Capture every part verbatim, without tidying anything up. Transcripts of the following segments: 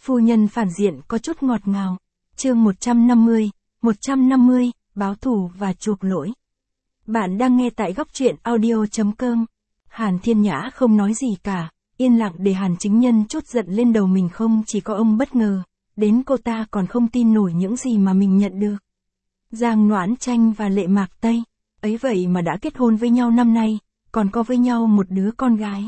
Phu nhân phản diện có chút ngọt ngào. Chương một trăm năm mươi, một trăm năm mươi, báo thù và chuộc lỗi. Bạn đang nghe tại góc truyện audio chấm com. Hàn Thiên Nhã không nói gì cả, yên lặng để Hàn Chính Nhân trút giận lên đầu mình. Không chỉ có ông bất ngờ, đến cô ta còn không tin nổi những gì mà mình nhận được. Giang Noãn Tranh và Lệ Mạc Tây, ấy vậy mà đã kết hôn với nhau năm nay, còn có với nhau một đứa con gái.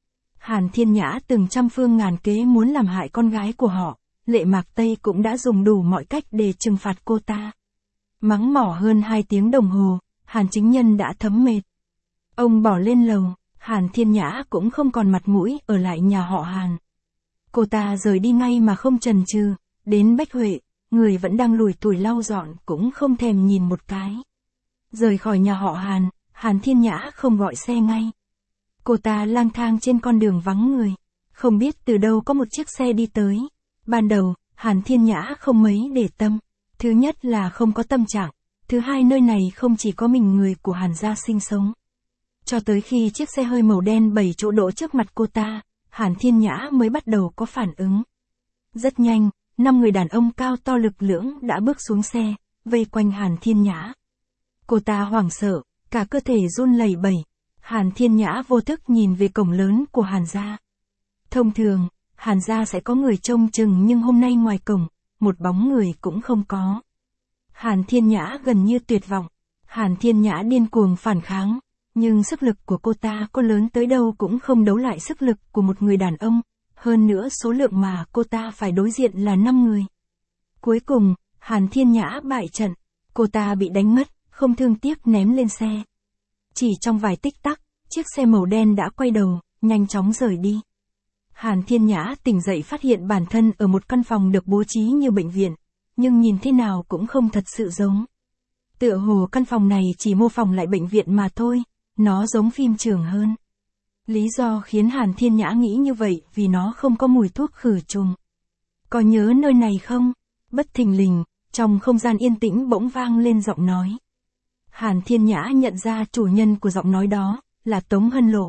Hàn Thiên Nhã từng trăm phương ngàn kế muốn làm hại con gái của họ, Lệ Mạc Tây cũng đã dùng đủ mọi cách để trừng phạt cô ta. Mắng mỏ hơn hai tiếng đồng hồ, Hàn Chính Nhân đã thấm mệt. Ông bỏ lên lầu, Hàn Thiên Nhã cũng không còn mặt mũi ở lại nhà họ Hàn. Cô ta rời đi ngay mà không chần chừ, đến Bách Huệ, người vẫn đang lủi thủi lau dọn cũng không thèm nhìn một cái. Rời khỏi nhà họ Hàn, Hàn Thiên Nhã không gọi xe ngay. Cô ta lang thang trên con đường vắng người, không biết từ đâu có một chiếc xe đi tới. Ban đầu, Hàn Thiên Nhã không mấy để tâm. Thứ nhất là không có tâm trạng, thứ hai nơi này không chỉ có mình người của Hàn gia sinh sống. Cho tới khi chiếc xe hơi màu đen bảy chỗ đỗ trước mặt cô ta, Hàn Thiên Nhã mới bắt đầu có phản ứng. Rất nhanh, năm người đàn ông cao to lực lưỡng đã bước xuống xe, vây quanh Hàn Thiên Nhã. Cô ta hoảng sợ, cả cơ thể run lẩy bẩy. Hàn Thiên Nhã vô thức nhìn về cổng lớn của Hàn gia. Thông thường, Hàn gia sẽ có người trông chừng, nhưng hôm nay ngoài cổng, một bóng người cũng không có. Hàn Thiên Nhã gần như tuyệt vọng. Hàn Thiên Nhã điên cuồng phản kháng, nhưng sức lực của cô ta có lớn tới đâu cũng không đấu lại sức lực của một người đàn ông. Hơn nữa số lượng mà cô ta phải đối diện là năm người. Cuối cùng, Hàn Thiên Nhã bại trận. Cô ta bị đánh mất, không thương tiếc ném lên xe. Chỉ trong vài tích tắc, chiếc xe màu đen đã quay đầu, nhanh chóng rời đi. Hàn Thiên Nhã tỉnh dậy phát hiện bản thân ở một căn phòng được bố trí như bệnh viện, nhưng nhìn thế nào cũng không thật sự giống. Tựa hồ căn phòng này chỉ mô phỏng lại bệnh viện mà thôi, nó giống phim trường hơn. Lý do khiến Hàn Thiên Nhã nghĩ như vậy vì nó không có mùi thuốc khử trùng. Có nhớ nơi này không? Bất thình lình, trong không gian yên tĩnh bỗng vang lên giọng nói. Hàn Thiên Nhã nhận ra chủ nhân của giọng nói đó là Tống Hân Lộ.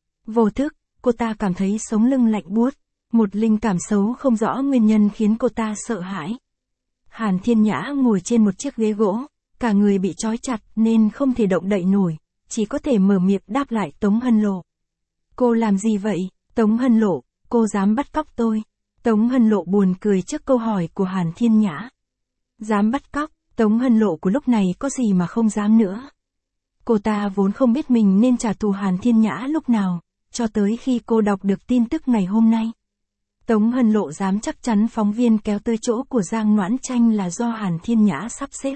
Vô thức, cô ta cảm thấy sống lưng lạnh buốt, một linh cảm xấu không rõ nguyên nhân khiến cô ta sợ hãi. Hàn Thiên Nhã ngồi trên một chiếc ghế gỗ, cả người bị trói chặt nên không thể động đậy nổi, chỉ có thể mở miệng đáp lại Tống Hân Lộ. Cô làm gì vậy, Tống Hân Lộ, cô dám bắt cóc tôi? Tống Hân Lộ buồn cười trước câu hỏi của Hàn Thiên Nhã. Dám bắt cóc, Tống Hân Lộ của lúc này có gì mà không dám nữa. Cô ta vốn không biết mình nên trả thù Hàn Thiên Nhã lúc nào, cho tới khi cô đọc được tin tức ngày hôm nay. Tống Hân Lộ dám chắc chắn phóng viên kéo tới chỗ của Giang Noãn Tranh là do Hàn Thiên Nhã sắp xếp.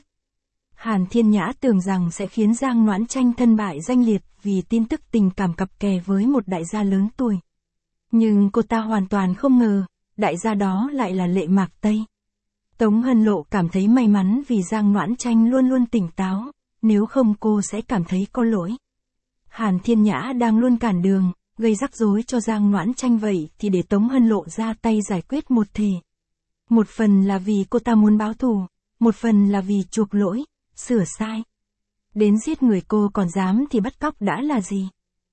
Hàn Thiên Nhã tưởng rằng sẽ khiến Giang Noãn Tranh thân bại danh liệt vì tin tức tình cảm cặp kè với một đại gia lớn tuổi. Nhưng cô ta hoàn toàn không ngờ, đại gia đó lại là Lệ Mạc Tây. Tống Hân Lộ cảm thấy may mắn vì Giang Noãn Tranh luôn luôn tỉnh táo, nếu không cô sẽ cảm thấy có lỗi. Hàn Thiên Nhã đang luôn cản đường, gây rắc rối cho Giang Noãn Tranh, vậy thì để Tống Hân Lộ ra tay giải quyết một thể. Một phần là vì cô ta muốn báo thù, một phần là vì chuộc lỗi, sửa sai. Đến giết người cô còn dám thì bắt cóc đã là gì?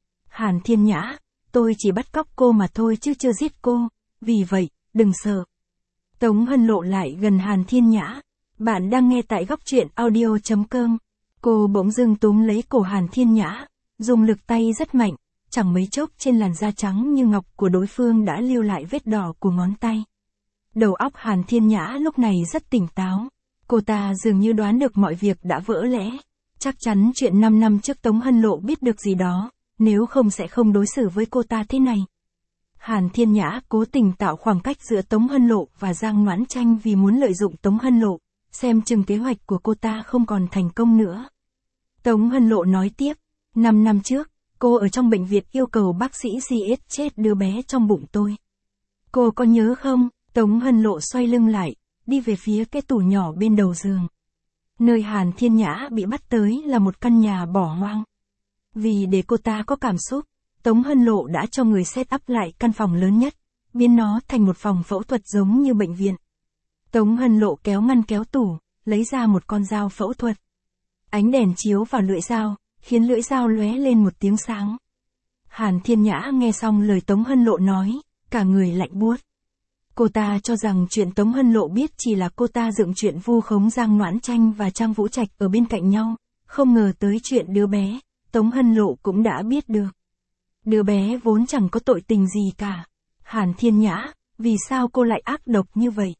Hàn Thiên Nhã, tôi chỉ bắt cóc cô mà thôi chứ chưa giết cô, vì vậy, đừng sợ. Tống Hân Lộ lại gần Hàn Thiên Nhã. Bạn đang nghe tại góc truyện audio chấm com. Cô bỗng dưng túm lấy cổ Hàn Thiên Nhã, dùng lực tay rất mạnh, chẳng mấy chốc trên làn da trắng như ngọc của đối phương đã lưu lại vết đỏ của ngón tay. Đầu óc Hàn Thiên Nhã lúc này rất tỉnh táo. Cô ta dường như đoán được mọi việc đã vỡ lẽ. Chắc chắn chuyện năm năm trước Tống Hân Lộ biết được gì đó, nếu không sẽ không đối xử với cô ta thế này. Hàn Thiên Nhã cố tình tạo khoảng cách giữa Tống Hân Lộ và Giang Noãn Tranh vì muốn lợi dụng Tống Hân Lộ, xem chừng kế hoạch của cô ta không còn thành công nữa. Tống Hân Lộ nói tiếp, năm năm trước, cô ở trong bệnh viện yêu cầu bác sĩ giết chết đứa bé trong bụng tôi. Cô có nhớ không? Tống Hân Lộ xoay lưng lại, đi về phía cái tủ nhỏ bên đầu giường. Nơi Hàn Thiên Nhã bị bắt tới là một căn nhà bỏ hoang. Vì để cô ta có cảm xúc, Tống Hân Lộ đã cho người set up lại căn phòng lớn nhất, biến nó thành một phòng phẫu thuật giống như bệnh viện. Tống Hân Lộ kéo ngăn kéo tủ, lấy ra một con dao phẫu thuật. Ánh đèn chiếu vào lưỡi dao, khiến lưỡi dao lóe lên một tiếng sáng. Hàn Thiên Nhã nghe xong lời Tống Hân Lộ nói, cả người lạnh buốt. Cô ta cho rằng chuyện Tống Hân Lộ biết chỉ là cô ta dựng chuyện vu khống Giang Noãn Tranh và Trang Vũ Trạch ở bên cạnh nhau, không ngờ tới chuyện đứa bé, Tống Hân Lộ cũng đã biết được. Đứa bé vốn chẳng có tội tình gì cả. Hàn Thiên Nhã, vì sao cô lại ác độc như vậy?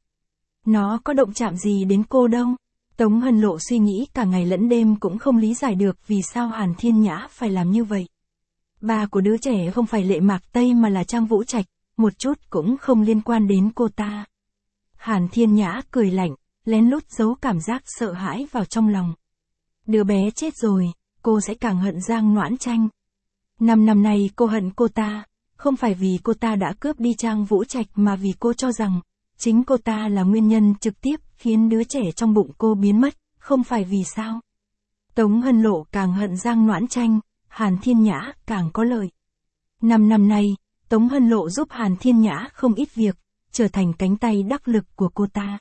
Nó có động chạm gì đến cô đâu? Tống Hân Lộ suy nghĩ cả ngày lẫn đêm cũng không lý giải được vì sao Hàn Thiên Nhã phải làm như vậy. Ba của đứa trẻ không phải Lệ Mạc Tây mà là Trang Vũ Trạch, một chút cũng không liên quan đến cô ta. Hàn Thiên Nhã cười lạnh, lén lút giấu cảm giác sợ hãi vào trong lòng. Đứa bé chết rồi, cô sẽ càng hận Giang Noãn Tranh. Năm năm nay cô hận cô ta, không phải vì cô ta đã cướp đi Trang Vũ Trạch mà vì cô cho rằng, chính cô ta là nguyên nhân trực tiếp khiến đứa trẻ trong bụng cô biến mất, không phải vì sao. Tống Hân Lộ càng hận Giang Noãn Tranh, Hàn Thiên Nhã càng có lợi. Năm năm nay, Tống Hân Lộ giúp Hàn Thiên Nhã không ít việc, trở thành cánh tay đắc lực của cô ta.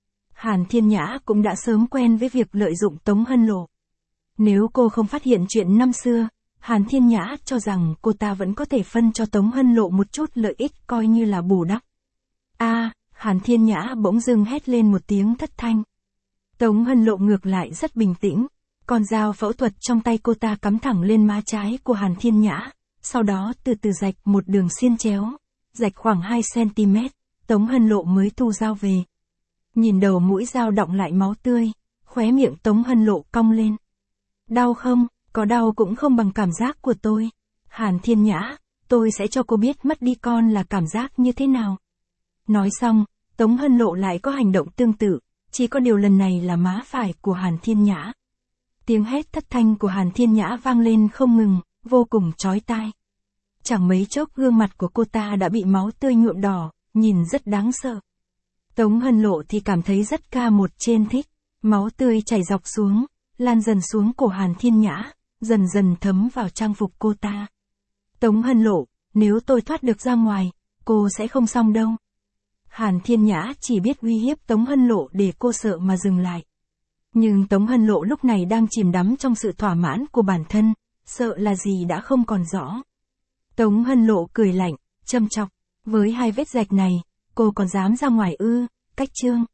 Hàn Thiên Nhã cũng đã sớm quen với việc lợi dụng Tống Hân Lộ. Nếu cô không phát hiện chuyện năm xưa, Hàn Thiên Nhã cho rằng cô ta vẫn có thể phân cho Tống Hân Lộ một chút lợi ích coi như là bù đắp. A, à, Hàn Thiên Nhã bỗng dưng hét lên một tiếng thất thanh. Tống Hân Lộ ngược lại rất bình tĩnh, con dao phẫu thuật trong tay cô ta cắm thẳng lên má trái của Hàn Thiên Nhã, sau đó từ từ rạch một đường xiên chéo, rạch khoảng hai xăng-ti-mét, Tống Hân Lộ mới thu dao về. Nhìn đầu mũi dao đọng lại máu tươi, khóe miệng Tống Hân Lộ cong lên. Đau không? Có đau cũng không bằng cảm giác của tôi. Hàn Thiên Nhã, tôi sẽ cho cô biết mất đi con là cảm giác như thế nào. Nói xong, Tống Hân Lộ lại có hành động tương tự, chỉ có điều lần này là má phải của Hàn Thiên Nhã. Tiếng hét thất thanh của Hàn Thiên Nhã vang lên không ngừng, vô cùng chói tai. Chẳng mấy chốc gương mặt của cô ta đã bị máu tươi nhuộm đỏ, nhìn rất đáng sợ. Tống Hân Lộ thì cảm thấy rất ca một trên thích, máu tươi chảy dọc xuống, lan dần xuống cổ Hàn Thiên Nhã, dần dần thấm vào trang phục cô ta. Tống Hân Lộ, nếu tôi thoát được ra ngoài, cô sẽ không xong đâu. Hàn Thiên Nhã chỉ biết uy hiếp Tống Hân Lộ để cô sợ mà dừng lại. Nhưng Tống Hân Lộ lúc này đang chìm đắm trong sự thỏa mãn của bản thân, sợ là gì đã không còn rõ. Tống Hân Lộ cười lạnh, châm chọc, với hai vết rạch này, cô còn dám ra ngoài ư? Cách chương.